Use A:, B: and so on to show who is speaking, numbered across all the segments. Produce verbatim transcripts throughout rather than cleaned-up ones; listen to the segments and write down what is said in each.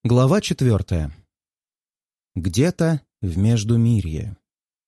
A: Глава четвертая. Где-то в Междумирье.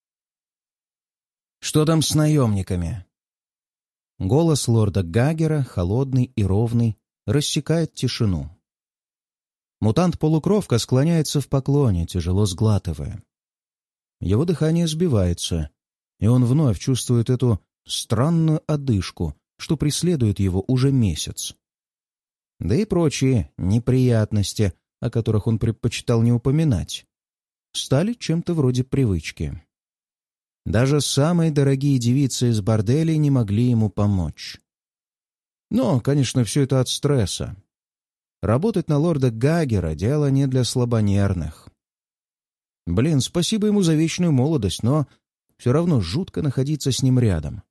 A: «Что там с наемниками?» Голос лорда Гаггера, холодный и ровный, рассекает тишину. Мутант-полукровка склоняется в поклоне, тяжело сглатывая. Его дыхание сбивается, и он вновь чувствует эту странную одышку, что преследует его уже месяц. Да и прочие неприятности, о которых он предпочитал не упоминать, стали чем-то вроде привычки. Даже самые дорогие девицы из борделей не могли ему помочь. Но, конечно, все это от стресса. Работать на лорда Гаггера — дело не для слабонервных. Блин, спасибо ему за вечную молодость, но все равно жутко находиться с ним рядом.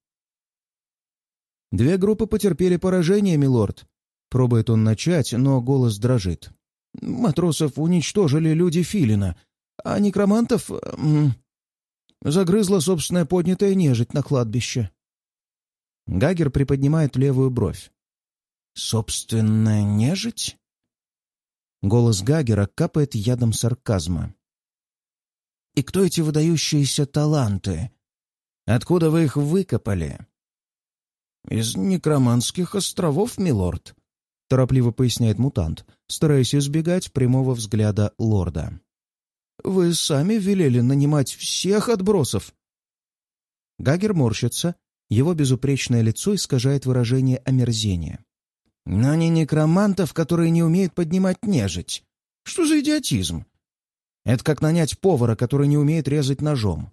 A: «Две группы потерпели поражение, милорд», — пробует он начать, но голос дрожит. «Матросов уничтожили люди Филина, а некромантов м, загрызла собственная поднятая нежить на кладбище». Гаггер приподнимает левую бровь. «Собственная нежить?» Голос Гаггера капает ядом сарказма. «И кто эти выдающиеся таланты? Откуда вы их выкопали?» «Из Некроманских островов, милорд», — торопливо поясняет мутант, стараясь избегать прямого взгляда лорда. «Вы сами велели нанимать всех отбросов». Гаггер морщится, его безупречное лицо искажает выражение омерзения. «Но не некромантов, которые не умеют поднимать нежить. Что за идиотизм? Это как нанять повара, который не умеет резать ножом».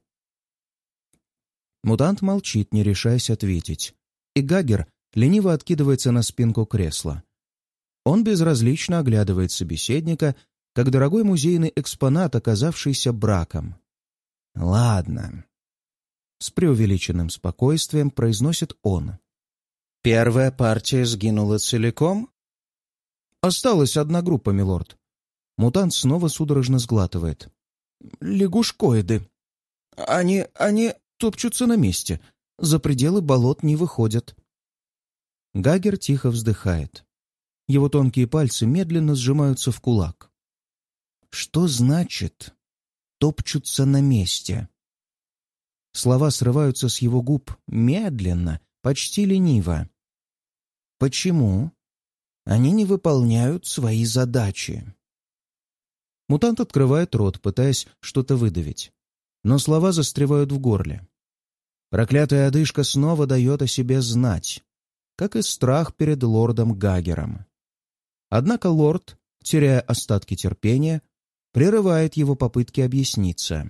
A: Мутант молчит, не решаясь ответить, и Гаггер лениво откидывается на спинку кресла. Он безразлично оглядывает собеседника, как дорогой музейный экспонат, оказавшийся браком. «Ладно», — с преувеличенным спокойствием произносит он. «Первая партия сгинула целиком?» «Осталась одна группа, милорд». Мутант снова судорожно сглатывает. «Лягушкоиды. Они... они топчутся на месте. За пределы болот не выходят». Гаггер тихо вздыхает. Его тонкие пальцы медленно сжимаются в кулак. «Что значит «топчутся на месте»?» Слова срываются с его губ медленно, почти лениво. «Почему они не выполняют свои задачи?» Мутант открывает рот, пытаясь что-то выдавить, но слова застревают в горле. Проклятая одышка снова дает о себе знать, как и страх перед лордом Гаггером. Однако лорд, теряя остатки терпения, прерывает его попытки объясниться.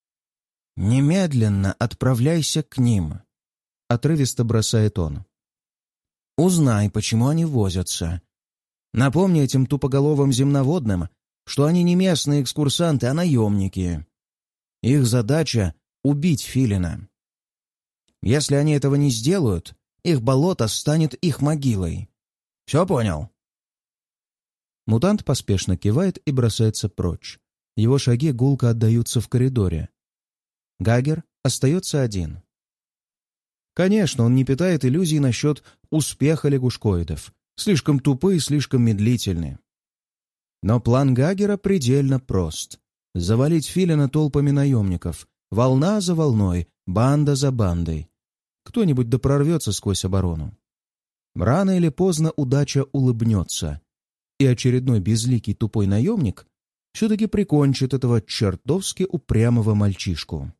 A: «Немедленно отправляйся к ним», — отрывисто бросает он. «Узнай, почему они возятся. Напомни этим тупоголовым земноводным, что они не местные экскурсанты, а наемники. Их задача — убить Филина. Если они этого не сделают, их болото станет их могилой. Все понял?» Мутант поспешно кивает и бросается прочь. Его шаги гулко отдаются в коридоре. Гаггер остается один. Конечно, он не питает иллюзий насчет успеха лягушкоидов. Слишком тупы и слишком медлительны. Но план Гаггера предельно прост. Завалить Филина толпами наемников. Волна за волной, банда за бандой. Кто-нибудь да прорвется сквозь оборону. Рано или поздно удача улыбнется, и очередной безликий тупой наемник все-таки прикончит этого чертовски упрямого мальчишку.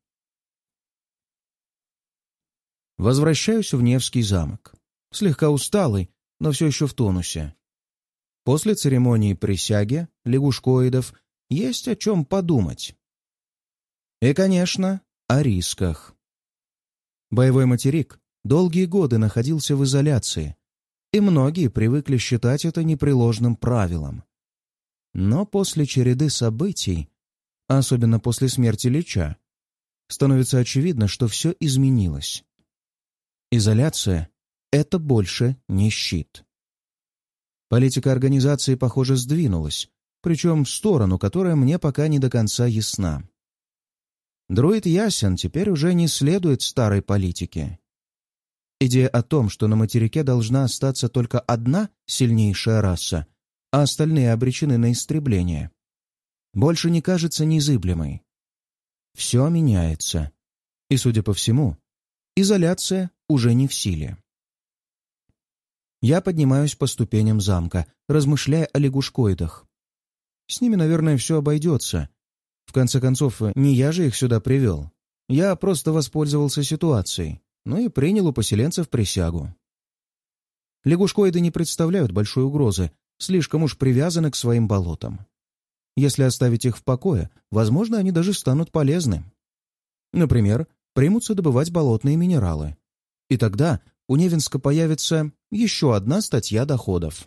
A: Возвращаюсь в Невский замок. Слегка усталый, но все еще в тонусе. После церемонии присяги лягушкоидов есть о чем подумать. И, конечно, о рисках. Боевой материк долгие годы находился в изоляции, и многие привыкли считать это непреложным правилом. Но после череды событий, особенно после смерти Лича, становится очевидно, что все изменилось. Изоляция — это больше не щит. Политика организации, похоже, сдвинулась, причем в сторону, которая мне пока не до конца ясна. Друид Ясен теперь уже не следует старой политике. Идея о том, что на материке должна остаться только одна сильнейшая раса, а остальные обречены на истребление, больше не кажется незыблемой. Все меняется. И, судя по всему, изоляция уже не в силе. Я поднимаюсь по ступеням замка, размышляя о лягушкоидах. С ними, наверное, все обойдется. В конце концов, не я же их сюда привел. Я просто воспользовался ситуацией, ну и принял у поселенцев присягу. Лягушкоиды не представляют большой угрозы, слишком уж привязаны к своим болотам. Если оставить их в покое, возможно, они даже станут полезны. Например, примутся добывать болотные минералы. И тогда у Невинска появится еще одна статья доходов.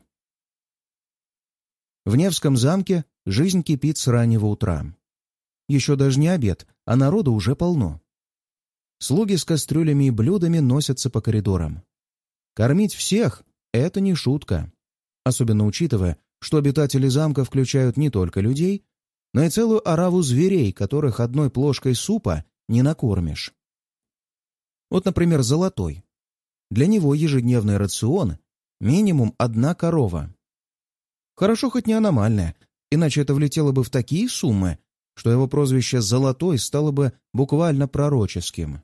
A: В Невском замке жизнь кипит с раннего утра. Еще даже не обед, а народу уже полно. Слуги с кастрюлями и блюдами носятся по коридорам. Кормить всех — это не шутка. Особенно учитывая, что обитатели замка включают не только людей, но и целую ораву зверей, которых одной плошкой супа не накормишь. Вот, например, Золотой. Для него ежедневный рацион — минимум одна корова. Хорошо хоть не аномальная, иначе это влетело бы в такие суммы, что его прозвище «Золотой» стало бы буквально пророческим.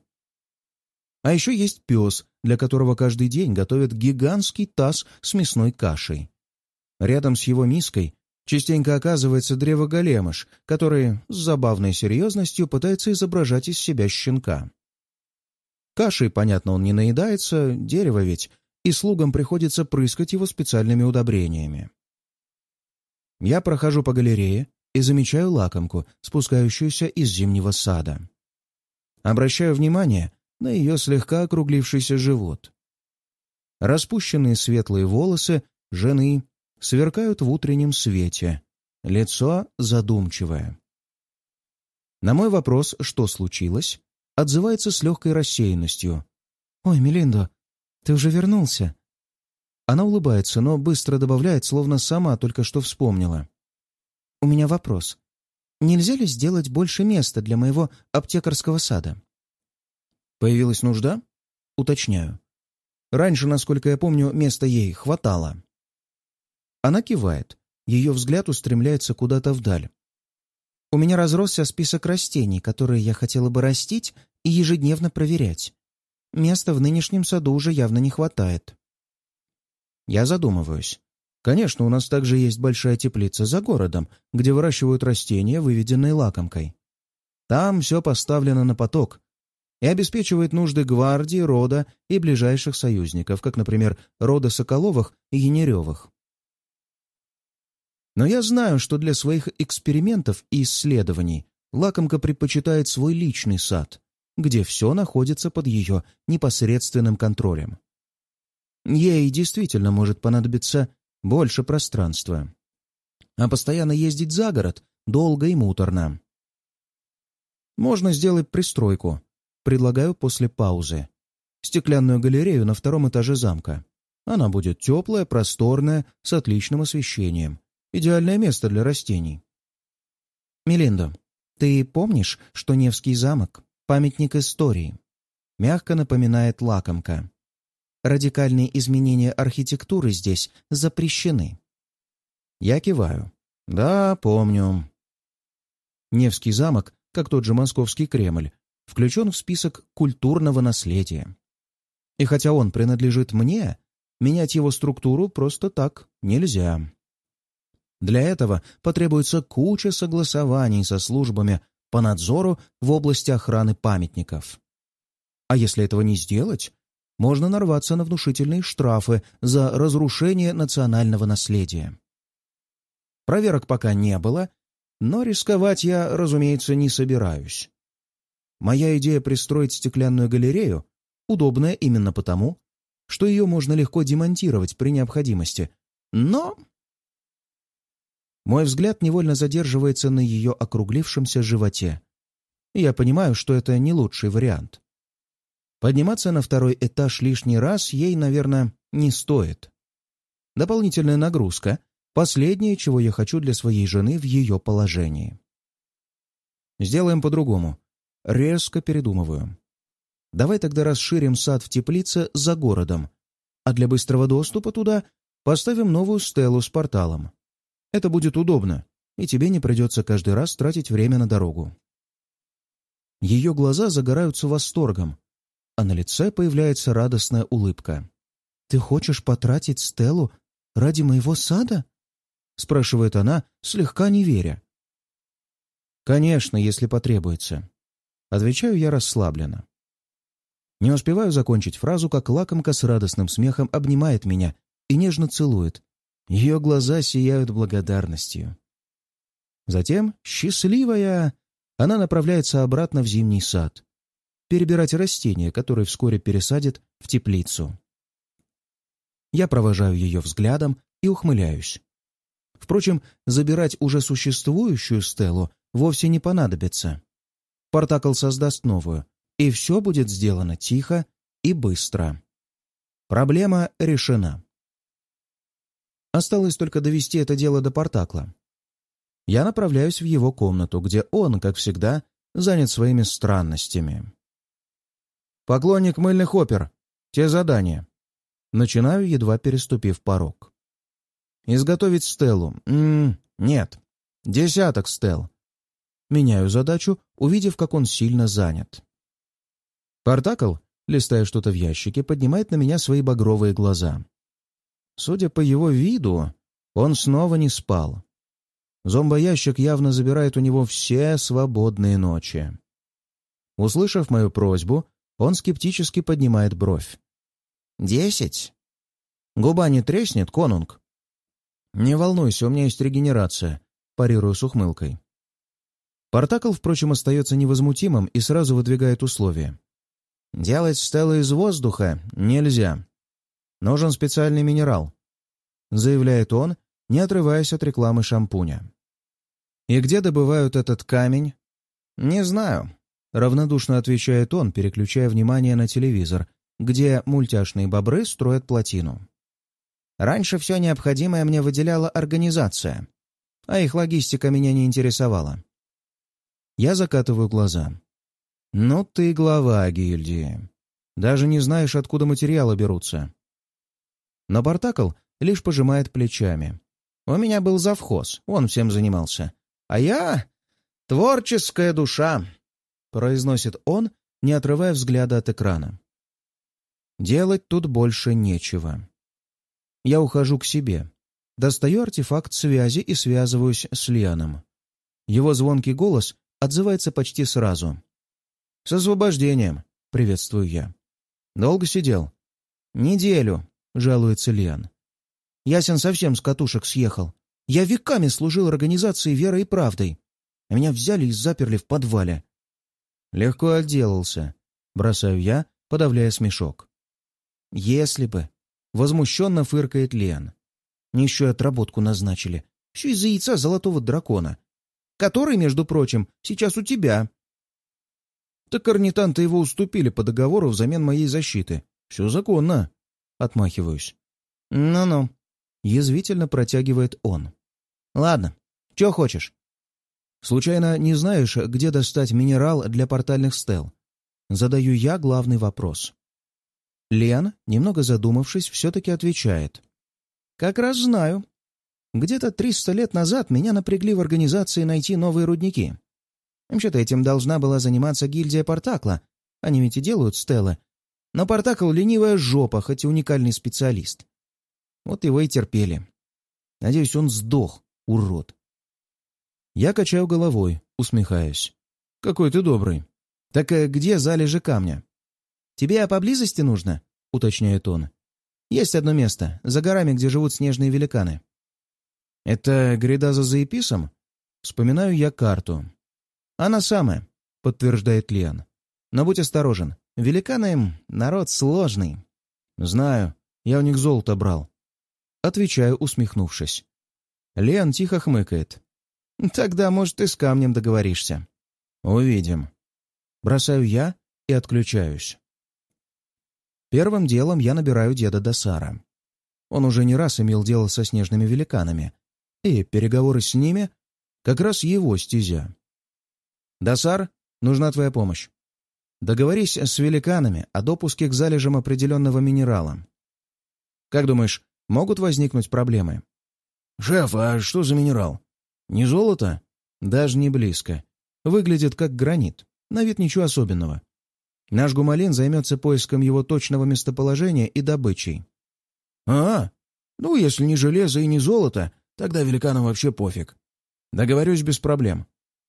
A: А еще есть пес, для которого каждый день готовят гигантский таз с мясной кашей. Рядом с его миской частенько оказывается древоголемыш, который с забавной серьезностью пытается изображать из себя щенка. Кашей, понятно, он не наедается, дерево ведь, и слугам приходится прыскать его специальными удобрениями. Я прохожу по галерее и замечаю лакомку, спускающуюся из зимнего сада. Обращаю внимание на ее слегка округлившийся живот. Распущенные светлые волосы жены сверкают в утреннем свете, лицо задумчивое. На мой вопрос, что случилось, отзывается с легкой рассеянностью. «Ой, Мелиндо, ты уже вернулся?» Она улыбается, но быстро добавляет, словно сама только что вспомнила. «У меня вопрос. Нельзя ли сделать больше места для моего аптекарского сада?» «Появилась нужда?» Уточняю. Раньше, насколько я помню, места ей хватало. Она кивает. Ее взгляд устремляется куда-то вдаль. «У меня разросся список растений, которые я хотела бы растить и ежедневно проверять. Места в нынешнем саду уже явно не хватает». Я задумываюсь. Конечно, у нас также есть большая теплица за городом, где выращивают растения, выведенные лакомкой. Там все поставлено на поток и обеспечивает нужды гвардии, рода и ближайших союзников, как, например, рода Соколовых и Янеревых. Но я знаю, что для своих экспериментов и исследований лакомка предпочитает свой личный сад, где все находится под ее непосредственным контролем. Ей действительно может понадобиться больше пространства. А постоянно ездить за город долго и муторно. Можно сделать пристройку. Предлагаю после паузы. Стеклянную галерею на втором этаже замка. Она будет теплая, просторная, с отличным освещением. Идеальное место для растений. «Мелиндо, ты помнишь, что Невский замок — памятник истории?» Мягко напоминает лакомка. «Радикальные изменения архитектуры здесь запрещены». Я киваю. «Да, помню». Невский замок, как тот же Московский Кремль, включен в список культурного наследия. И хотя он принадлежит мне, менять его структуру просто так нельзя. Для этого потребуется куча согласований со службами по надзору в области охраны памятников. А если этого не сделать, можно нарваться на внушительные штрафы за разрушение национального наследия. Проверок пока не было, но рисковать я, разумеется, не собираюсь. Моя идея пристроить стеклянную галерею удобная именно потому, что ее можно легко демонтировать при необходимости, но... Мой взгляд невольно задерживается на ее округлившемся животе. Я понимаю, что это не лучший вариант. Подниматься на второй этаж лишний раз ей, наверное, не стоит. Дополнительная нагрузка — последнее, чего я хочу для своей жены в ее положении. Сделаем по-другому. Резко передумываю. Давай тогда расширим сад в теплице за городом, а для быстрого доступа туда поставим новую стелу с порталом. Это будет удобно, и тебе не придется каждый раз тратить время на дорогу». Ее глаза загораются восторгом, а на лице появляется радостная улыбка. «Ты хочешь потратить Стеллу ради моего сада?» — спрашивает она, слегка не веря. «Конечно, если потребуется», — отвечаю я расслабленно. Не успеваю закончить фразу, как лакомка с радостным смехом обнимает меня и нежно целует. Ее глаза сияют благодарностью. Затем, счастливая, она направляется обратно в зимний сад, перебирать растения, которые вскоре пересадит в теплицу. Я провожаю ее взглядом и ухмыляюсь. Впрочем, забирать уже существующую Стеллу вовсе не понадобится. Спартакл создаст новую, и все будет сделано тихо и быстро. Проблема решена. Осталось только довести это дело до Спартакла. Я направляюсь в его комнату, где он, как всегда, занят своими странностями. «Поклонник мыльных опер. Те задания». Начинаю, едва переступив порог. «Изготовить Стеллу. М-м, нет. Десяток Стелл». Меняю задачу, увидев, как он сильно занят. Спартакл, листая что-то в ящике, поднимает на меня свои багровые глаза. Судя по его виду, он снова не спал. Зомбоящик явно забирает у него все свободные ночи. Услышав мою просьбу, он скептически поднимает бровь. «Десять? Губа не треснет, конунг?» «Не волнуйся, у меня есть регенерация», — парирую с ухмылкой. Спартакл, впрочем, остается невозмутимым и сразу выдвигает условия. «Делать стелы из воздуха нельзя. Нужен специальный минерал», — заявляет он, не отрываясь от рекламы шампуня. «И где добывают этот камень?» «Не знаю», — равнодушно отвечает он, переключая внимание на телевизор, где мультяшные бобры строят плотину. «Раньше все необходимое мне выделяла организация, а их логистика меня не интересовала». Я закатываю глаза. «Ну ты глава гильдии. Даже не знаешь, откуда материалы берутся». Но Спартакл лишь пожимает плечами. «У меня был завхоз, он всем занимался. А я — творческая душа», — произносит он, не отрывая взгляда от экрана. Делать тут больше нечего. Я ухожу к себе, достаю артефакт связи и связываюсь с Лианом. Его звонкий голос отзывается почти сразу. «С освобождением!» — приветствую я. «Долго сидел?» «Неделю», — жалуется Лиан. «Ясен совсем с катушек съехал. Я веками служил организации «Верой и правдой», а меня взяли и заперли в подвале». «Легко отделался», — бросаю я, подавляя смешок. «Если бы...» — возмущенно фыркает Лиан. «Мне еще и отработку назначили. Еще из-за яйца золотого дракона. Который, между прочим, сейчас у тебя». «Так орнитанты его уступили по договору взамен моей защиты. Все законно», — отмахиваюсь. «Ну-ну», — язвительно протягивает он. «Ладно, чего хочешь?» «Случайно не знаешь, где достать минерал для портальных стел?» Задаю я главный вопрос. Лиан, немного задумавшись, все-таки отвечает. «Как раз знаю. Где-то триста лет назад меня напрягли в организации найти новые рудники. Вообще-то этим должна была заниматься гильдия Спартакла. Они ведь и делают стелы. Но Спартакл — ленивая жопа, хоть и уникальный специалист. Вот его и терпели. Надеюсь, он сдох, урод». Я качаю головой, усмехаясь. «Какой ты добрый. Так где залежи камня?» «Тебе поблизости нужно?» — уточняет он. «Есть одно место, за горами, где живут снежные великаны». «Это гряда за Заеписом?» Вспоминаю я карту. «Она самая», — подтверждает Лиан. «Но будь осторожен. Великаны — народ сложный». «Знаю. Я у них золото брал». Отвечаю, усмехнувшись. Лиан тихо хмыкает. «Тогда, может, и с камнем договоришься». «Увидим». Бросаю я и отключаюсь. Первым делом я набираю деда Дасара. Он уже не раз имел дело со снежными великанами, и переговоры с ними — как раз его стезя. «Дасар, нужна твоя помощь. Договорись с великанами о допуске к залежам определенного минерала. Как думаешь, могут возникнуть проблемы?» «Шеф, а что за минерал? Не золото?» «Даже не близко. Выглядит как гранит. На вид ничего особенного. Наш гумалин займется поиском его точного местоположения и добычей». «А, ну, если не железо и не золото, тогда великанам вообще пофиг. Договорюсь без проблем».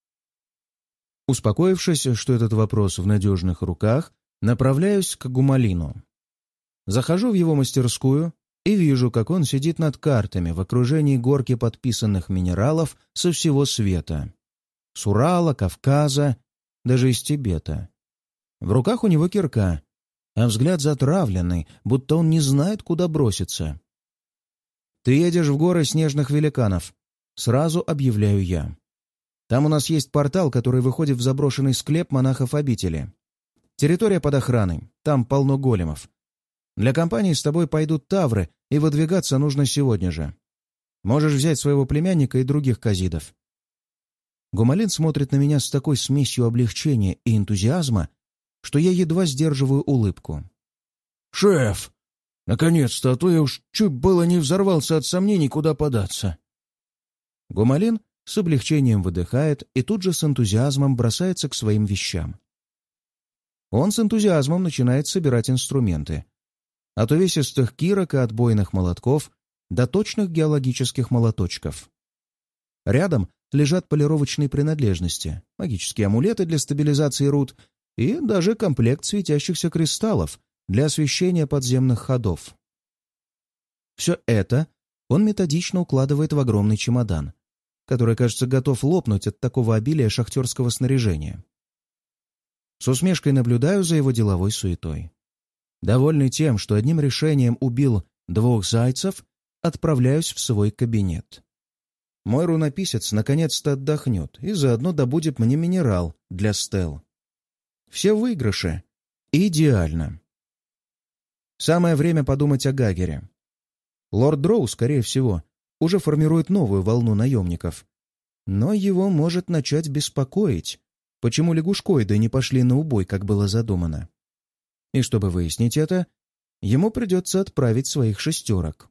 A: Успокоившись, что этот вопрос в надежных руках, направляюсь к гумалину. Захожу в его мастерскую и вижу, как он сидит над картами в окружении горки подписанных минералов со всего света. С Урала, Кавказа, даже из Тибета. В руках у него кирка, а взгляд затравленный, будто он не знает, куда броситься. «Ты едешь в горы снежных великанов», — сразу объявляю я. «Там у нас есть портал, который выходит в заброшенный склеп монахов обители. Территория под охраной, там полно големов. Для компании с тобой пойдут тавры, и выдвигаться нужно сегодня же. Можешь взять своего племянника и других казидов». Гумалин смотрит на меня с такой смесью облегчения и энтузиазма, что я едва сдерживаю улыбку. «Шеф! Наконец-то, а то я уж чуть было не взорвался от сомнений, куда податься». Гумалин с облегчением выдыхает и тут же с энтузиазмом бросается к своим вещам. Он с энтузиазмом начинает собирать инструменты. От увесистых кирок и отбойных молотков до точных геологических молоточков. Рядом лежат полировочные принадлежности, магические амулеты для стабилизации руд и даже комплект светящихся кристаллов для освещения подземных ходов. Все это он методично укладывает в огромный чемодан, который, кажется, готов лопнуть от такого обилия шахтерского снаряжения. С усмешкой наблюдаю за его деловой суетой. Довольный тем, что одним решением убил двух зайцев, отправляюсь в свой кабинет. Мой рунописец наконец-то отдохнет и заодно добудет мне минерал для стел. Все выигрыши. Идеально. Самое время подумать о Гагере. Лорд Дроу, скорее всего, уже формирует новую волну наемников. Но его может начать беспокоить, почему лягушкоиды не пошли на убой, как было задумано. И чтобы выяснить это, ему придется отправить своих шестерок.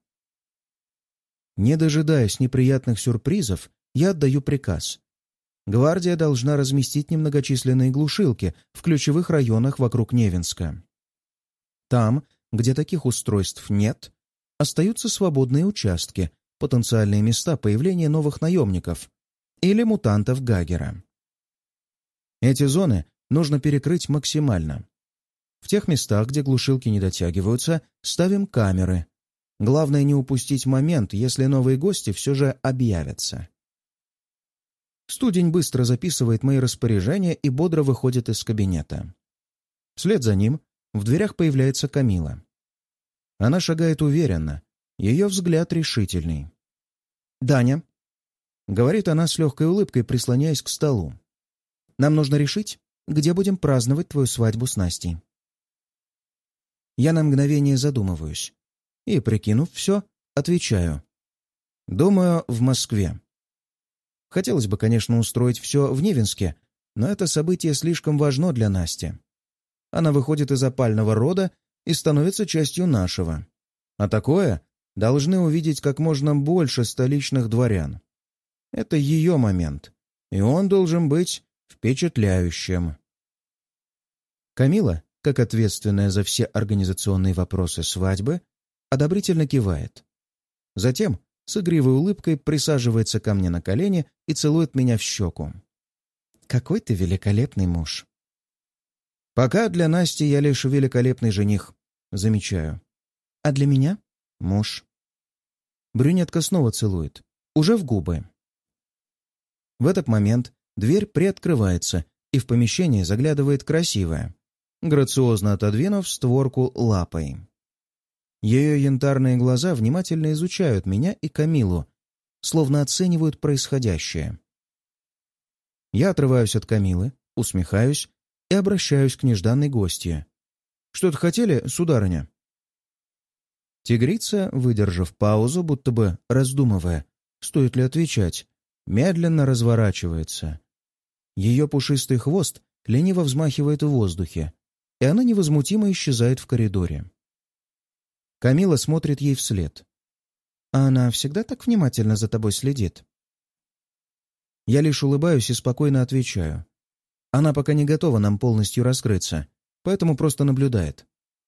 A: Не дожидаясь неприятных сюрпризов, я отдаю приказ. Гвардия должна разместить немногочисленные глушилки в ключевых районах вокруг Невинска. Там, где таких устройств нет, остаются свободные участки, потенциальные места появления новых наемников или мутантов Гагера. Эти зоны нужно перекрыть максимально. В тех местах, где глушилки не дотягиваются, ставим камеры. Главное не упустить момент, если новые гости все же объявятся. Студень быстро записывает мои распоряжения и бодро выходит из кабинета. Вслед за ним в дверях появляется Камила. Она шагает уверенно, ее взгляд решительный. «Даня», — говорит она с легкой улыбкой, прислоняясь к столу, — «нам нужно решить, где будем праздновать твою свадьбу с Настей». Я на мгновение задумываюсь и, прикинув все, отвечаю. «Думаю, в Москве. Хотелось бы, конечно, устроить все в Невинске, но это событие слишком важно для Насти. Она выходит из опального рода и становится частью нашего. А такое должны увидеть как можно больше столичных дворян. Это ее момент, и он должен быть впечатляющим». Камила, как ответственная за все организационные вопросы свадьбы, одобрительно кивает. Затем с игривой улыбкой присаживается ко мне на колени и целует меня в щеку. «Какой ты великолепный муж!» «Пока для Насти я лишь великолепный жених», — замечаю. «А для меня — муж». Брюнетка снова целует, уже в губы. В этот момент дверь приоткрывается, и в помещение заглядывает красивая, грациозно отодвинув створку лапой. Ее янтарные глаза внимательно изучают меня и Камилу, словно оценивают происходящее. Я отрываюсь от Камилы, усмехаюсь и обращаюсь к нежданной гостье. «Что-то хотели, сударыня?» Тигрица, выдержав паузу, будто бы раздумывая, стоит ли отвечать, медленно разворачивается. Ее пушистый хвост лениво взмахивает в воздухе, и она невозмутимо исчезает в коридоре. Камила смотрит ей вслед. А она всегда так внимательно за тобой следит?» Я лишь улыбаюсь и спокойно отвечаю. Она пока не готова нам полностью раскрыться, поэтому просто наблюдает.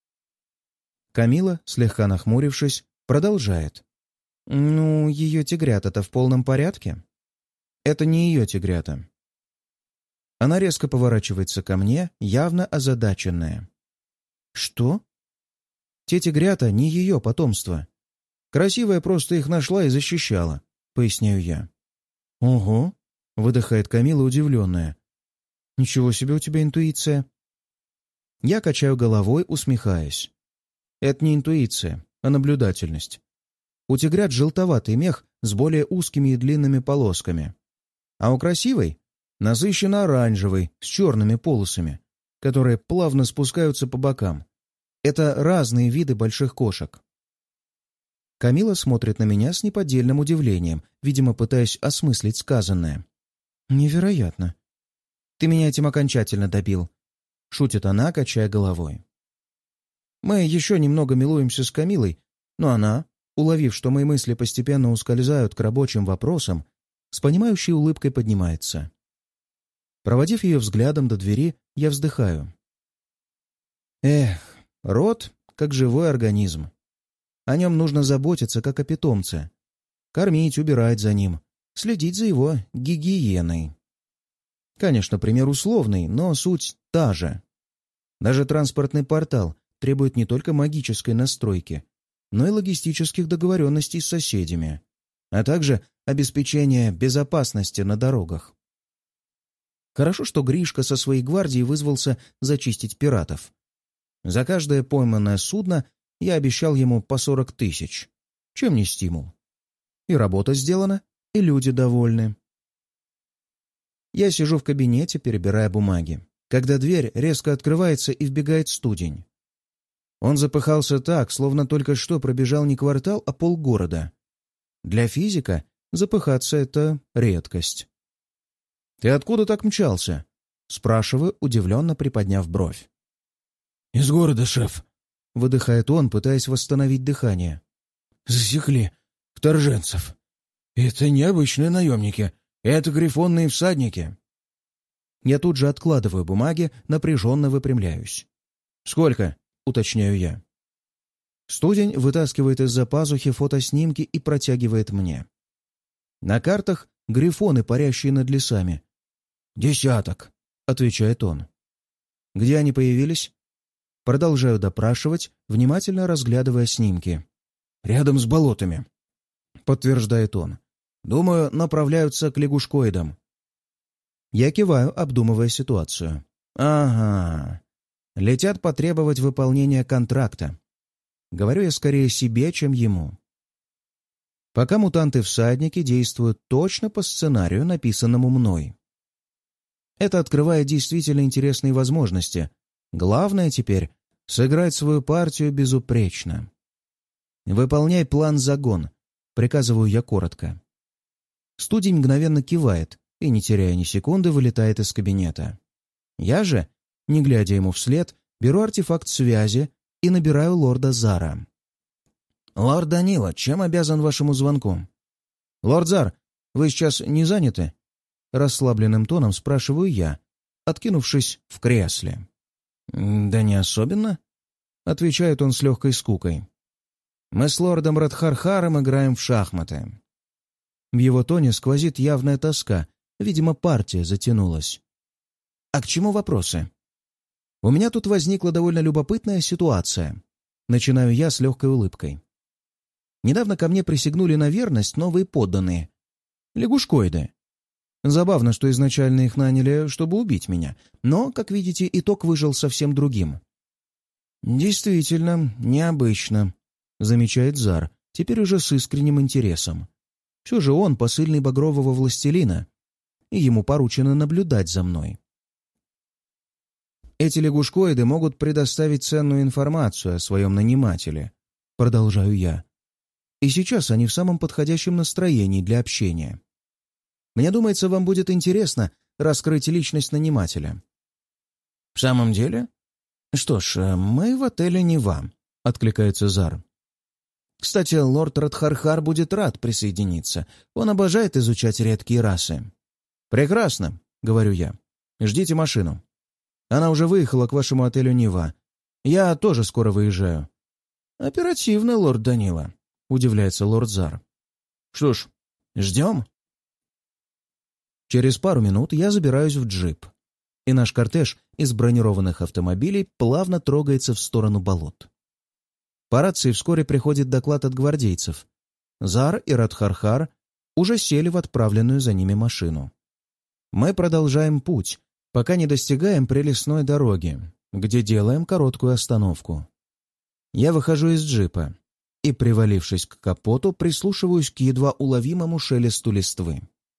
A: Камила, слегка нахмурившись, продолжает. «Ну, ее тигрята-то в полном порядке?» «Это не ее тигрята». Она резко поворачивается ко мне, явно озадаченная. «Что?» «Те тигрята не ее потомство. Красивая просто их нашла и защищала», — поясняю я. «Ого!» — выдыхает Камила, удивленная. «Ничего себе у тебя интуиция!» Я качаю головой, усмехаясь. Это не интуиция, а наблюдательность. У тигрят желтоватый мех с более узкими и длинными полосками. А у красивой — насыщенно оранжевый, с черными полосами, которые плавно спускаются по бокам. Это разные виды больших кошек. Камила смотрит на меня с неподдельным удивлением, видимо, пытаясь осмыслить сказанное. «Невероятно. Ты меня этим окончательно добил», — шутит она, качая головой. Мы еще немного милуемся с Камилой, но она, уловив, что мои мысли постепенно ускользают к рабочим вопросам, с понимающей улыбкой поднимается. Проводив ее взглядом до двери, я вздыхаю. Эх, род как живой организм. О нем нужно заботиться, как о питомце. Кормить, убирать за ним, следить за его гигиеной. Конечно, пример условный, но суть та же. Даже транспортный портал требует не только магической настройки, но и логистических договоренностей с соседями, а также обеспечения безопасности на дорогах. Хорошо, что Гришка со своей гвардией вызвался зачистить пиратов. За каждое пойманное судно я обещал ему по сорок тысяч. Чем не стимул? И работа сделана, и люди довольны. Я сижу в кабинете, перебирая бумаги, когда дверь резко открывается и вбегает студень. Он запыхался так, словно только что пробежал не квартал, а полгорода. Для физика запыхаться — это редкость. «Ты откуда так мчался?» — спрашиваю, удивленно приподняв бровь.
B: «Из города, шеф»,
A: — выдыхает он, пытаясь восстановить дыхание.
B: «Засекли вторженцев. Это необычные наемники, это грифонные всадники».
A: Я тут же откладываю бумаги, напряженно выпрямляюсь. «Сколько?» — уточняю я. Студень вытаскивает из-за пазухи фотоснимки и протягивает мне. На картах грифоны, парящие над лесами. «Десяток», — отвечает он. «Где они появились?» Продолжаю допрашивать, внимательно разглядывая снимки.
B: «Рядом с болотами»,
A: — подтверждает он. «Думаю, направляются к лягушкоидам». Я киваю, обдумывая ситуацию. «Ага. Летят потребовать выполнения контракта. Говорю я скорее себе, чем ему. Пока мутанты-всадники действуют точно по сценарию, написанному мной. Это открывает действительно интересные возможности. Главное теперь — сыграть свою партию безупречно. «Выполняй план-загон», — приказываю я коротко. Студень мгновенно кивает и, не теряя ни секунды, вылетает из кабинета. Я же, не глядя ему вслед, беру артефакт связи и набираю лорда Зара. «Лорд Данила, чем обязан вашему звонку?» «Лорд Зар, вы сейчас не заняты?» Расслабленным тоном спрашиваю я, откинувшись в кресле. «Да не особенно», — отвечает он с легкой скукой. «Мы с лордом Радхархаром играем в шахматы». В его тоне сквозит явная тоска, видимо, партия затянулась. «А к чему вопросы?» «У меня тут возникла довольно любопытная ситуация». Начинаю я с легкой улыбкой. Недавно ко мне присягнули на верность новые подданные. Лягушкоиды. Забавно, что изначально их наняли, чтобы убить меня, но, как видите, итог выжил совсем другим. «Действительно, необычно», — замечает Зар, теперь уже с искренним интересом. Все же он посыльный багрового властелина, и ему поручено наблюдать за мной. «Эти лягушкоиды могут предоставить ценную информацию о своем нанимателе», — продолжаю я. «И сейчас они в самом подходящем настроении для общения. Мне думается, вам будет интересно раскрыть личность нанимателя». «В самом деле? Что ж, мы в отеле не вам», — откликается Зар. Кстати, лорд Радхархар будет рад присоединиться. Он обожает изучать редкие расы». «Прекрасно», — говорю я. «Ждите машину. Она уже выехала к вашему отелю «Нива». Я тоже скоро выезжаю». «Оперативно, лорд Данила», — удивляется лорд Зар. «Что ж, ждем». Через пару минут я забираюсь в джип, и наш кортеж из бронированных автомобилей плавно трогается в сторону болот. По рации вскоре приходит доклад от гвардейцев. Зар и Радхархар уже сели в отправленную за ними машину. Мы продолжаем путь, пока не достигаем прилесной дороги, где делаем короткую остановку. Я выхожу из джипа и, привалившись к капоту, прислушиваюсь к едва уловимому шелесту листвы.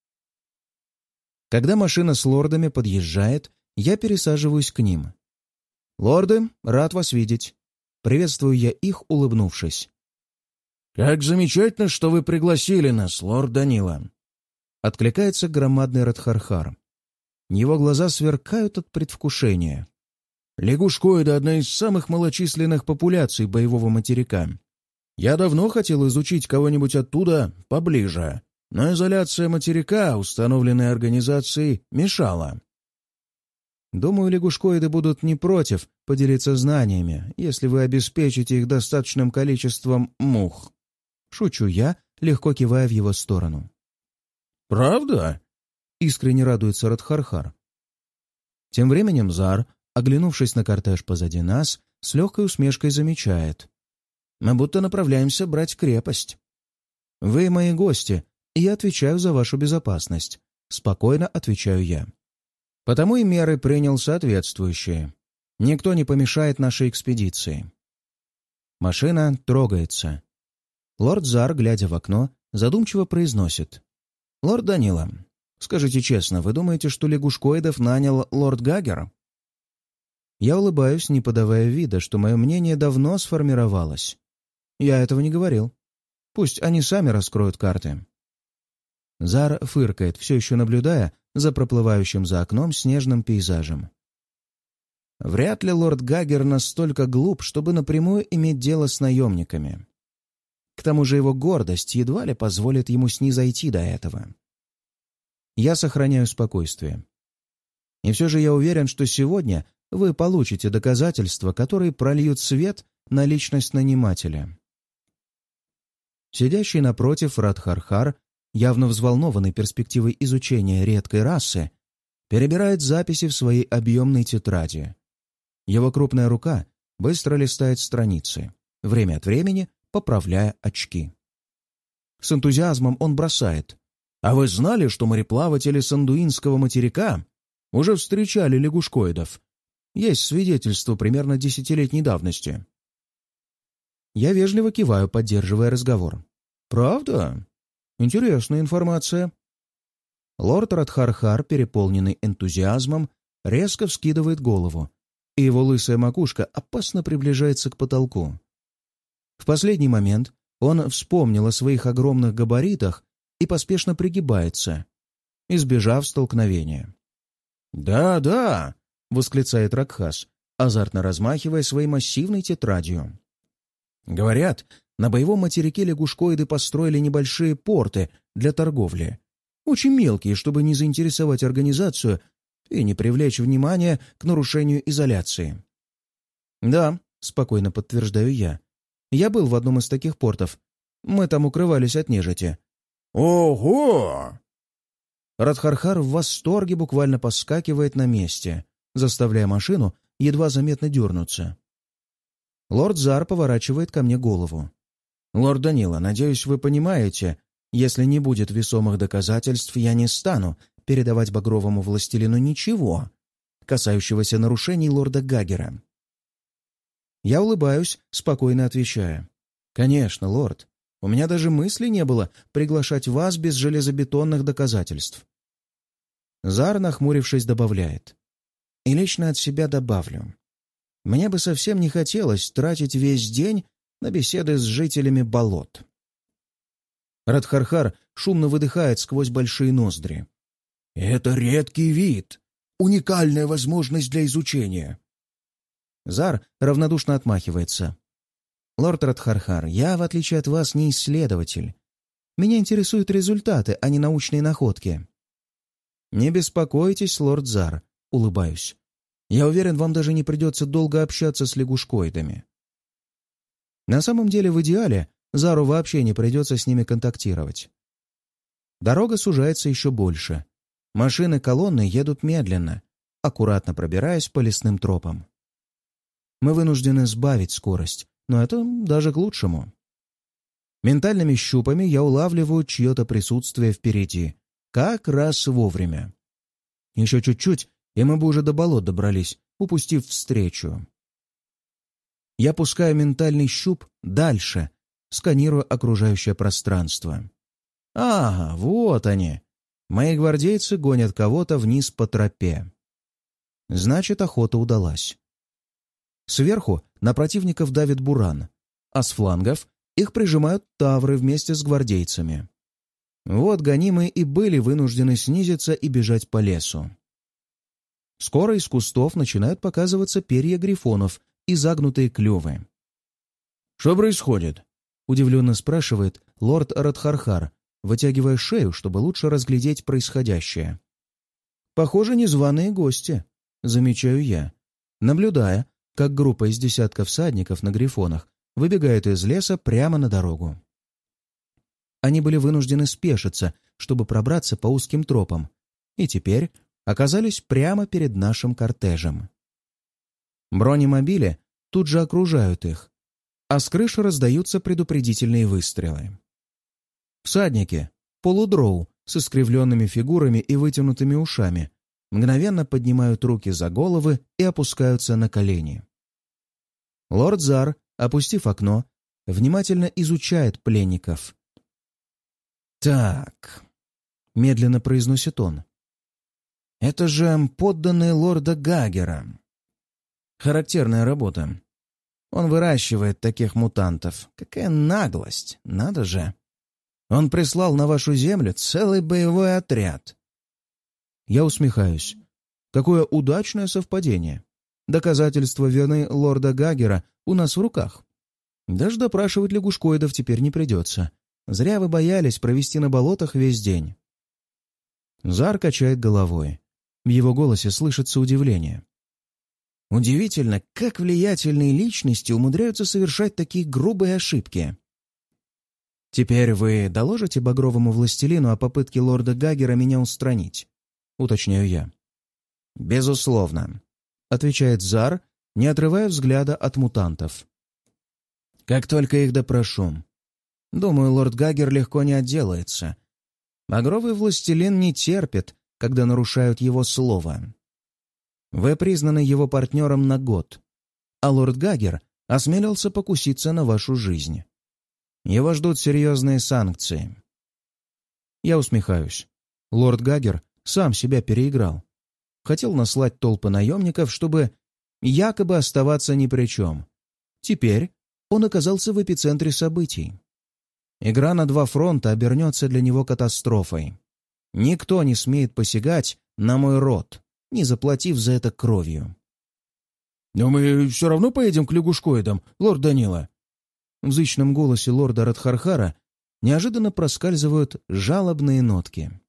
A: Когда машина с лордами подъезжает, я пересаживаюсь к ним. «Лорды, рад вас видеть». Приветствую я их, улыбнувшись.
B: «Как замечательно, что вы пригласили нас, лорд Данила!»
A: Откликается громадный Радхархар. Его глаза сверкают от предвкушения.
B: «Лягушкоиды — одна из самых малочисленных популяций боевого материка. Я давно хотел изучить кого-нибудь оттуда поближе, но изоляция материка, установленная организацией, мешала».
A: «Думаю, лягушкоиды будут не против поделиться знаниями, если вы обеспечите их достаточным количеством мух». Шучу я, легко кивая в его сторону.
B: «Правда?»
A: — искренне радуется Радхархар. Тем временем Зар, оглянувшись на кортеж позади нас, с легкой усмешкой замечает: «Мы будто направляемся брать крепость. Вы мои гости, и я отвечаю за вашу безопасность», — спокойно отвечаю я. «Потому и меры принял соответствующие. Никто не помешает нашей экспедиции». Машина трогается. Лорд Зар, глядя в окно, задумчиво произносит: «Лорд Данила, скажите честно, вы думаете, что лягушкоидов нанял лорд Гагер?» Я улыбаюсь, не подавая вида, что мое мнение давно сформировалось. Я этого не говорил. Пусть они сами раскроют карты. Зар фыркает, все еще наблюдая за проплывающим за окном снежным пейзажем. Вряд ли лорд Гагер настолько глуп, чтобы напрямую иметь дело с наемниками. К тому же его гордость едва ли позволит ему снизойти до этого. Я сохраняю спокойствие. И все же я уверен, что сегодня вы получите доказательства, которые прольют свет на личность нанимателя. Сидящий напротив Радхархар, явно взволнованный перспективой изучения редкой расы, перебирает записи в своей объемной тетради. Его крупная рука быстро листает страницы, время от времени поправляя очки. С энтузиазмом он бросает: «А вы знали, что мореплаватели Сандуинского материка уже встречали лягушкоидов? Есть свидетельство примерно десятилетней давности». Я вежливо киваю, поддерживая разговор. «Правда? Интересная информация». Лорд Радхархар, переполненный энтузиазмом, резко вскидывает голову, и его лысая макушка опасно приближается к потолку. В последний момент он вспомнил о своих огромных габаритах и поспешно пригибается, избежав столкновения. «Да, да!» — восклицает Ракхас, азартно размахивая своей массивной тетрадью. «Говорят, на боевом материке лягушкоиды построили небольшие порты для торговли. Очень мелкие, чтобы не заинтересовать организацию и не привлечь внимание к нарушению изоляции». «Да», — спокойно подтверждаю я. «Я был в одном из таких портов. Мы там укрывались от нежити».
B: «Ого!»
A: Радхархар в восторге буквально подскакивает на месте, заставляя машину едва заметно дернуться. Лорд Зар поворачивает ко мне голову. «Лорд Данила, надеюсь, вы понимаете, если не будет весомых доказательств, я не стану передавать багровому властелину ничего, касающегося нарушений лорда Гагера». Я улыбаюсь, спокойно отвечая: «Конечно, лорд. У меня даже мысли не было приглашать вас без железобетонных доказательств». Зар, нахмурившись, добавляет: «И лично от себя добавлю. Мне бы совсем не хотелось тратить весь день на беседы с жителями болот». Радхархар шумно выдыхает сквозь большие ноздри.
B: «Это редкий вид, уникальная возможность для изучения».
A: Зар равнодушно отмахивается. «Лорд Радхархар, я, в отличие от вас, не исследователь. Меня интересуют результаты, а не научные находки». «Не беспокойтесь, лорд Зар», — улыбаюсь. «Я уверен, вам даже не придется долго общаться с лягушкоидами». На самом деле, в идеале, Зару вообще не придется с ними контактировать. Дорога сужается еще больше. Машины колонны едут медленно, аккуратно пробираясь по лесным тропам. Мы вынуждены сбавить скорость, но это даже к лучшему. Ментальными щупами я улавливаю чье-то присутствие впереди, как раз вовремя. Еще чуть-чуть, и мы бы уже до болот добрались, упустив встречу. Я пускаю ментальный щуп дальше, сканируя окружающее пространство. Ага, вот они. Мои гвардейцы гонят кого-то вниз по тропе. Значит, охота удалась. Сверху на противников давит буран, а с флангов их прижимают тавры вместе с гвардейцами. Вот гонимые и были вынуждены снизиться и бежать по лесу. Скоро из кустов начинают показываться перья грифонов и загнутые клювы.
B: «Что происходит?»
A: — удивленно спрашивает лорд Радхархар, вытягивая шею, чтобы лучше разглядеть происходящее. «Похоже, незваные гости», — замечаю я, наблюдая, как группа из десятка всадников на грифонах выбегает из леса прямо на дорогу. Они были вынуждены спешиться, чтобы пробраться по узким тропам, и теперь оказались прямо перед нашим кортежем. Бронемобили тут же окружают их, а с крыши раздаются предупредительные выстрелы. Всадники, полудроу с искривленными фигурами и вытянутыми ушами, мгновенно поднимают руки за головы и опускаются на колени. Лорд Зар, опустив окно, внимательно изучает пленников. «Так», — медленно произносит он, — «это же подданные лорда Гаггера. Характерная работа. Он выращивает таких мутантов. Какая наглость, надо же. Он прислал на вашу землю целый боевой отряд». Я усмехаюсь. Какое удачное совпадение. Доказательство вины лорда Гаггера у нас в руках. Даже допрашивать лягушкоидов теперь не придется. Зря вы боялись провести на болотах весь день. Зар качает головой. В его голосе слышится удивление. Удивительно, как влиятельные личности умудряются совершать такие грубые ошибки. «Теперь вы доложите багровому властелину о попытке лорда Гаггера меня устранить?» — уточняю я. «Безусловно», — отвечает Зар, не отрывая взгляда от мутантов. «Как только их допрошу. Думаю, лорд Гаггер легко не отделается. Багровый властелин не терпит, когда нарушают его слово. Вы признаны его партнером на год, а лорд Гаггер осмелился покуситься на вашу жизнь. Его ждут серьезные санкции». Я усмехаюсь. Лорд Гаггер сам себя переиграл. Хотел наслать толпы наемников, чтобы якобы оставаться ни при чем. Теперь он оказался в эпицентре событий. Игра на два фронта обернется для него катастрофой. Никто не смеет посягать на мой род, не заплатив за это кровью.
B: «Но мы все равно поедем к лягушкоидам, лорд Данила».
A: В зычном голосе лорда Радхархара неожиданно проскальзывают жалобные нотки.